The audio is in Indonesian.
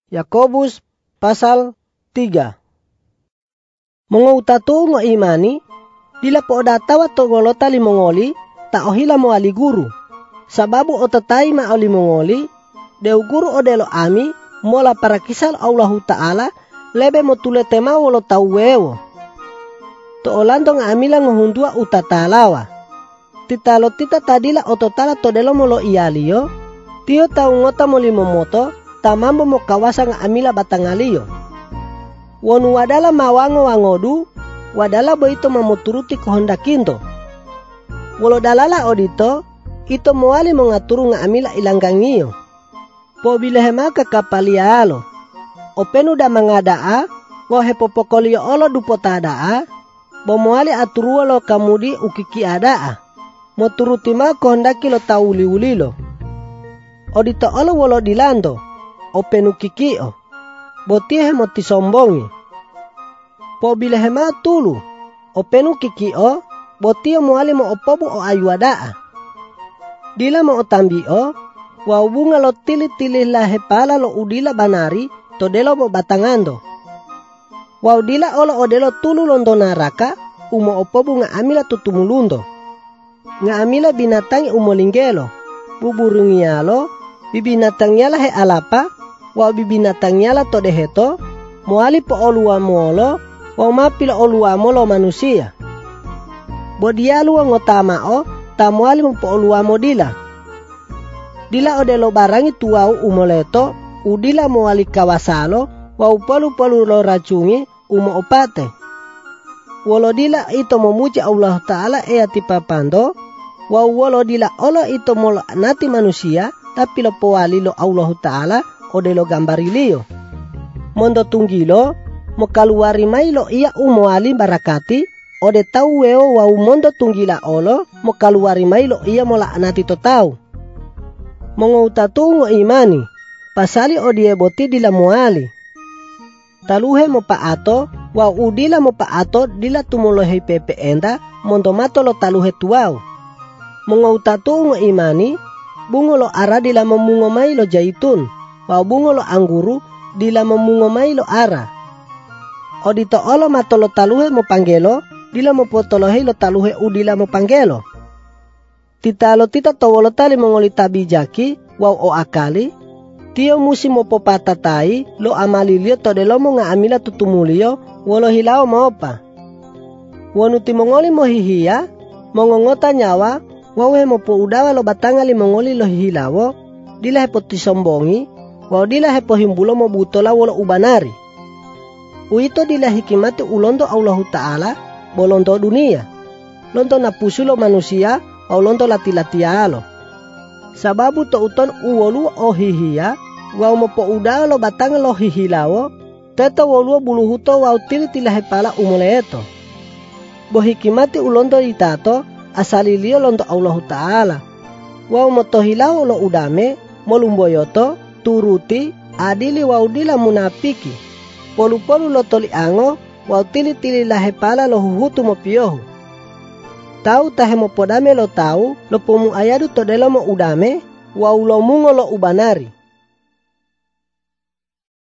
Yakobus pasal 3. Mengautatu ngo imani, dila po datawa to golota limongoli, ta ohila mo ali guru. Sababu otatai ma oli mongoli, deu guru odelo ami, mola para kisal Allahu Ta'ala, lebe mo tuletema wolo tauwewo. To olando nga amila ngohundua utatalawa. Titalo tita tadila ototala todelo molo iyaliyo, tiyo tau ngota mo limomoto, tamambo mo kawasa nga amila batangaliyo. Wonu wadala mawango wangodu, wadala boito mamuturuti kohondakindo. Wolo dalala odito, ito moali mongaturu nga amila ilanggangiyo. Po bilehema kakapalialo. Openu da mangadaa, ngohe popokoliyo olo dupotadaa, bo moali aturuwa lo kamudi ukiki adaa. Moturuti ma kohondaki lo tauliulilo. Odito olo wolo dilando, openu kikio. Botie moti sombongi. Po bilehema tulu, openu kikio, botie moali mo opobu o ayuadaa. Dila mo otambio, waubunga lo tili-tili la hepala lo udila banari, todelo mo batangando. Waudila olo odelo tulu londo naraka, umo opobu nga amila tutumulundo. Nga amila binatangi umolinggelo, buburungialo, bibinatangyala he alapa, wa bibinatangyala todeheto, moali po oluwa molo, wa mapila oluwa molo manusia. Bodialu ang otamao, tamuali mo po oluwa mo dila. Dila odelo barangi tuwau umoleto, udila moali kawasalo, wa upalu-palu lo racungi, umo opate. Walo dila ito memuji Allah Ta'ala ati papando, wa walo dila olo ito molo nati manusia, tapi lo powali lo Allah Ta'ala, odelo gambarilio. Mondo tunggilo, mo kaluari mai lo iya umoali barakati, ode tau weo wa mondo tunggila olo, mo kaluari mai lo iya mola nati to tau. Mongautatu ngo imani, pasali odie boti dila moali. Taluhe mo paato, wa udila mo paato dila tumulohe pepe enda, mondo mato lo taluhe tuau. Mongautatu ngo imani, bungo lo ara dila memungo mai lo jaitun, wa bungo lo angguru dila memungo mai lo ara. Odito olo mato lo taluhe mo panggelo, dila mo potolohe lo taluhe udila mo panggelo. Titalo tita towolo tali mongoli tabijaki, wa o akali, tiyo musi mo popatatai, lo amalilio todelo mo nga amila tutumulio, wolo hilao maopa. Wonu timongoli mo hihiya, mongongota nyawa, wawe mo po udawa lo batangali mongoli lo hihilawo, dila hepo tisombongi, wa dila hepo himbulo mo butola wolo ubanari. Uito dila hikimati ulondo Allah Ta'ala, bolondo dunia. Londo na pusulo manusia, au londo lati-latialo. Sababu to uton uwolu o hihiya, wa mo po udawa lo batangal lo hihilawo, teto wolu buluhuto wa tili-tila hepala umuleto. Bo hikimati ulondo itato, asalilio londo Allah Ta'ala. Wa mo tohilawo lo udame, molumboyoto, turuti, adili wa udila munapiki. Polu-polu lo toli ango, wa tili-tili la hepala lo huhutu mo piyohu. Tau tahe mo podame lo tau, lo pomu ayadu todelo mo udame, wa ulo mungo lo ubanari.